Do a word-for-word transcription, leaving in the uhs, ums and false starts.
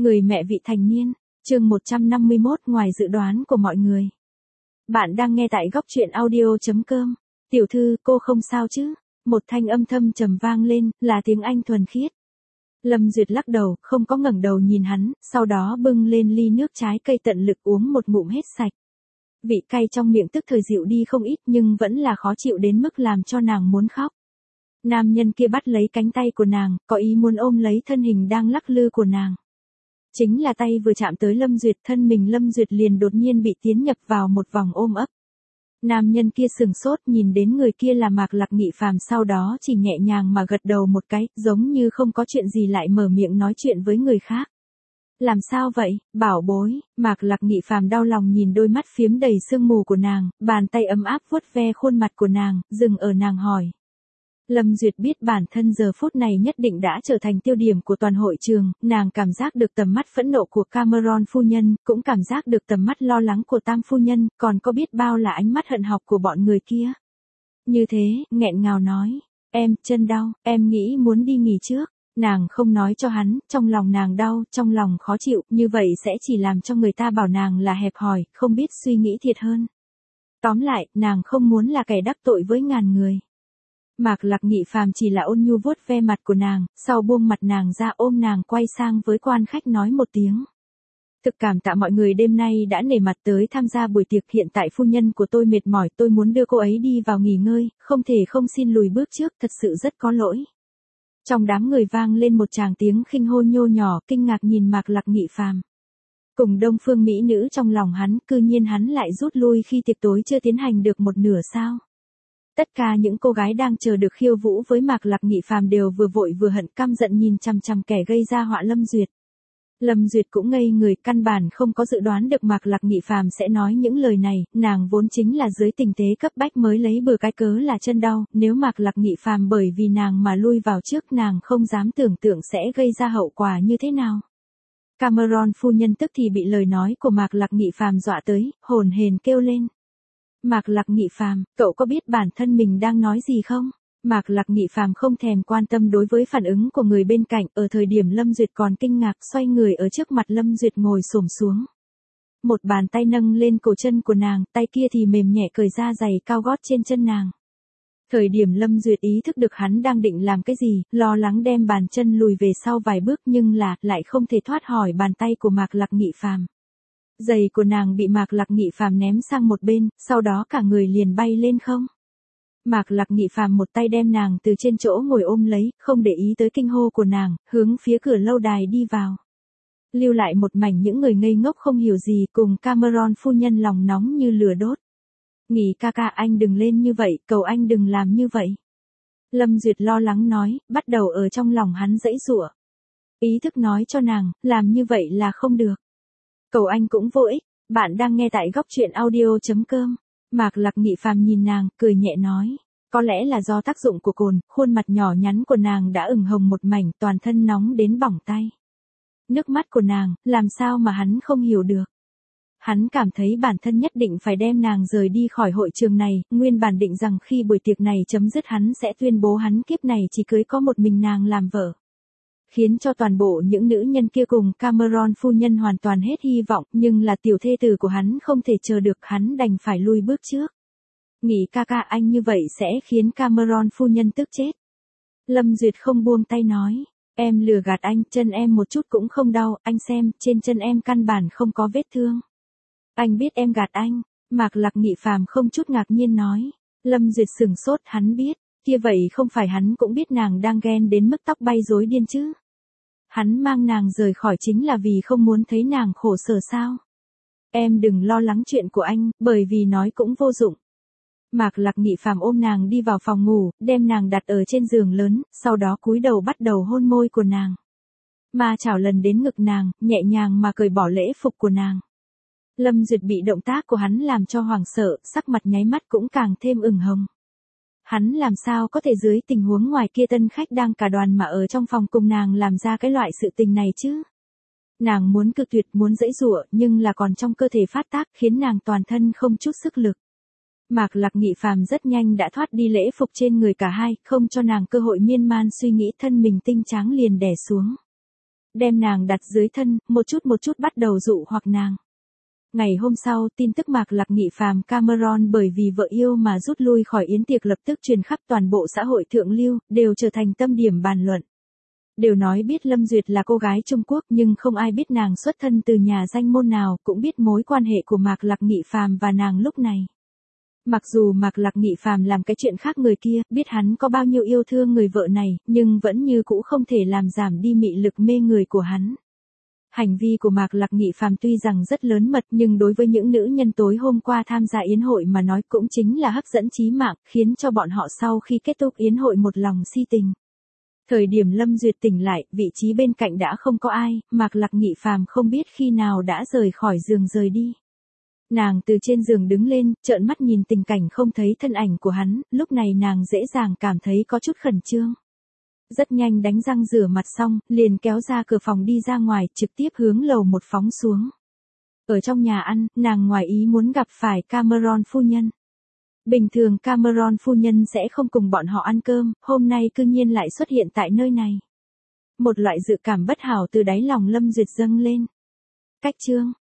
Người mẹ vị thành niên, chương một trăm năm mươi mốt ngoài dự đoán của mọi người. Bạn đang nghe tại góc truyện audio.com. Tiểu thư, cô không sao chứ? Một thanh âm thâm trầm vang lên, là tiếng Anh thuần khiết. Lâm Duyệt lắc đầu, không có ngẩng đầu nhìn hắn, sau đó bưng lên ly nước trái cây tận lực uống một ngụm hết sạch. Vị cay trong miệng tức thời dịu đi không ít nhưng vẫn là khó chịu đến mức làm cho nàng muốn khóc. Nam nhân kia bắt lấy cánh tay của nàng, có ý muốn ôm lấy thân hình đang lắc lư của nàng. Chính là tay vừa chạm tới Lâm Duyệt, thân mình Lâm Duyệt liền đột nhiên bị tiến nhập vào một vòng ôm ấp. Nam nhân kia sừng sốt nhìn đến người kia là Mạc Lạc Nghị Phàm, sau đó chỉ nhẹ nhàng mà gật đầu một cái, giống như không có chuyện gì lại mở miệng nói chuyện với người khác. Làm sao vậy, bảo bối? Mạc Lạc Nghị Phàm đau lòng nhìn đôi mắt phiếm đầy sương mù của nàng, bàn tay ấm áp vuốt ve khuôn mặt của nàng, dừng ở nàng hỏi. Lâm Duyệt biết bản thân giờ phút này nhất định đã trở thành tiêu điểm của toàn hội trường, nàng cảm giác được tầm mắt phẫn nộ của Cameron phu nhân, cũng cảm giác được tầm mắt lo lắng của Tam phu nhân, còn có biết bao là ánh mắt hận học của bọn người kia. Như thế, nghẹn ngào nói, em, chân đau, em nghĩ muốn đi nghỉ trước. Nàng không nói cho hắn, trong lòng nàng đau, trong lòng khó chịu, như vậy sẽ chỉ làm cho người ta bảo nàng là hẹp hòi, không biết suy nghĩ thiệt hơn. Tóm lại, nàng không muốn là kẻ đắc tội với ngàn người. Mạc Lạc Nghị Phàm chỉ là ôn nhu vuốt ve mặt của nàng, sau buông mặt nàng ra ôm nàng quay sang với quan khách nói một tiếng. Thực cảm tạ mọi người đêm nay đã nể mặt tới tham gia buổi tiệc, hiện tại phu nhân của tôi mệt mỏi, tôi muốn đưa cô ấy đi vào nghỉ ngơi, không thể không xin lùi bước trước, thật sự rất có lỗi. Trong đám người vang lên một tràng tiếng khinh hô nhô nhỏ, kinh ngạc nhìn Mạc Lạc Nghị Phàm. Cùng đông phương mỹ nữ trong lòng hắn, cư nhiên hắn lại rút lui khi tiệc tối chưa tiến hành được một nửa sao. Tất cả những cô gái đang chờ được khiêu vũ với Mạc Lạc Nghị Phàm đều vừa vội vừa hận căm giận nhìn chằm chằm kẻ gây ra họa Lâm Duyệt. Lâm Duyệt cũng ngây người, căn bản không có dự đoán được Mạc Lạc Nghị Phàm sẽ nói những lời này, nàng vốn chính là dưới tình thế cấp bách mới lấy bừa cái cớ là chân đau, nếu Mạc Lạc Nghị Phàm bởi vì nàng mà lui vào trước, nàng không dám tưởng tượng sẽ gây ra hậu quả như thế nào. Cameron phu nhân tức thì bị lời nói của Mạc Lạc Nghị Phàm dọa tới, hồn hển kêu lên. Mạc Lạc Nghị Phàm, cậu có biết bản thân mình đang nói gì không? Mạc Lạc Nghị Phàm không thèm quan tâm đối với phản ứng của người bên cạnh, ở thời điểm Lâm Duyệt còn kinh ngạc, xoay người ở trước mặt Lâm Duyệt ngồi xổm xuống. Một bàn tay nâng lên cổ chân của nàng, tay kia thì mềm nhẹ cởi ra giày cao gót trên chân nàng. Thời điểm Lâm Duyệt ý thức được hắn đang định làm cái gì, lo lắng đem bàn chân lùi về sau vài bước nhưng là, lại không thể thoát khỏi bàn tay của Mạc Lạc Nghị Phàm. Giày của nàng bị Mạc Lạc Nghị Phàm ném sang một bên, sau đó cả người liền bay lên không. Mạc Lạc Nghị Phàm một tay đem nàng từ trên chỗ ngồi ôm lấy, không để ý tới kinh hô của nàng, hướng phía cửa lâu đài đi vào. Lưu lại một mảnh những người ngây ngốc không hiểu gì, cùng Cameron phu nhân lòng nóng như lửa đốt. Nghị ca ca, anh đừng lên như vậy, cầu anh đừng làm như vậy. Lâm Duyệt lo lắng nói, bắt đầu ở trong lòng hắn giãy giụa. Ý thức nói cho nàng, làm như vậy là không được. Cầu anh cũng vô ích. Bạn đang nghe tại góc truyện audio.com. Mạc Lạc Nghị Phàm nhìn nàng, cười nhẹ nói. Có lẽ là do tác dụng của cồn, khuôn mặt nhỏ nhắn của nàng đã ửng hồng một mảnh, toàn thân nóng đến bỏng tay. Nước mắt của nàng, làm sao mà hắn không hiểu được. Hắn cảm thấy bản thân nhất định phải đem nàng rời đi khỏi hội trường này, nguyên bản định rằng khi buổi tiệc này chấm dứt hắn sẽ tuyên bố hắn kiếp này chỉ cưới có một mình nàng làm vợ. Khiến cho toàn bộ những nữ nhân kia cùng Cameron phu nhân hoàn toàn hết hy vọng, nhưng là tiểu thê tử của hắn không thể chờ được, hắn đành phải lui bước trước. Nghị ca ca, anh như vậy sẽ khiến Cameron phu nhân tức chết. Lâm Duyệt không buông tay nói, em lừa gạt anh, chân em một chút cũng không đau, anh xem, trên chân em căn bản không có vết thương. Anh biết em gạt anh. Mạc Lạc Nghị Phàm không chút ngạc nhiên nói. Lâm Duyệt sừng sốt, hắn biết, kia vậy không phải hắn cũng biết nàng đang ghen đến mức tóc bay rối điên chứ. Hắn mang nàng rời khỏi chính là vì không muốn thấy nàng khổ sở sao. Em đừng lo lắng chuyện của anh, bởi vì nói cũng vô dụng. Mạc Lạc Nghị Phàm ôm nàng đi vào phòng ngủ, đem nàng đặt ở trên giường lớn, sau đó cúi đầu bắt đầu hôn môi của nàng. Ma chảo lần đến ngực nàng, nhẹ nhàng mà cởi bỏ lễ phục của nàng. Lâm Duyệt bị động tác của hắn làm cho hoảng sợ, sắc mặt nháy mắt cũng càng thêm ửng hồng. Hắn làm sao có thể dưới tình huống ngoài kia tân khách đang cả đoàn mà ở trong phòng cùng nàng làm ra cái loại sự tình này chứ. Nàng muốn cự tuyệt, muốn giãy giụa, nhưng là còn trong cơ thể phát tác, khiến nàng toàn thân không chút sức lực. Mạc Lạc Nghị Phàm rất nhanh đã thoát đi lễ phục trên người cả hai, không cho nàng cơ hội miên man suy nghĩ, thân mình tinh tráng liền đè xuống. đem nàng đặt dưới thân, một chút một chút bắt đầu dụ hoặc nàng. Ngày hôm sau, tin tức Mạc Lạc Nghị phàm Cameron bởi vì vợ yêu mà rút lui khỏi yến tiệc lập tức truyền khắp toàn bộ xã hội thượng lưu, đều trở thành tâm điểm bàn luận. Đều nói biết Lâm Duyệt là cô gái Trung Quốc nhưng không ai biết nàng xuất thân từ nhà danh môn nào, cũng biết mối quan hệ của Mạc Lạc Nghị phàm và nàng lúc này. Mặc dù Mạc Lạc Nghị phàm làm cái chuyện khác người kia, biết hắn có bao nhiêu yêu thương người vợ này, nhưng vẫn như cũ không thể làm giảm đi mị lực mê người của hắn. Hành vi của Mạc Lạc Nghị phàm tuy rằng rất lớn mật nhưng đối với những nữ nhân tối hôm qua tham gia yến hội mà nói cũng chính là hấp dẫn chí mạng, khiến cho bọn họ sau khi kết thúc yến hội một lòng si tình. Thời điểm Lâm Duyệt tỉnh lại, vị trí bên cạnh đã không có ai, Mạc Lạc Nghị phàm không biết khi nào đã rời khỏi giường rời đi. Nàng từ trên giường đứng lên, trợn mắt nhìn tình cảnh không thấy thân ảnh của hắn, lúc này nàng dễ dàng cảm thấy có chút khẩn trương. Rất nhanh đánh răng rửa mặt xong, liền kéo ra cửa phòng đi ra ngoài, trực tiếp hướng lầu một phóng xuống. Ở trong nhà ăn, nàng ngoài ý muốn gặp phải Cameron phu nhân. Bình thường Cameron phu nhân sẽ không cùng bọn họ ăn cơm, hôm nay cư nhiên lại xuất hiện tại nơi này. Một loại dự cảm bất hảo từ đáy lòng Lâm Duyệt dâng lên. Cách chương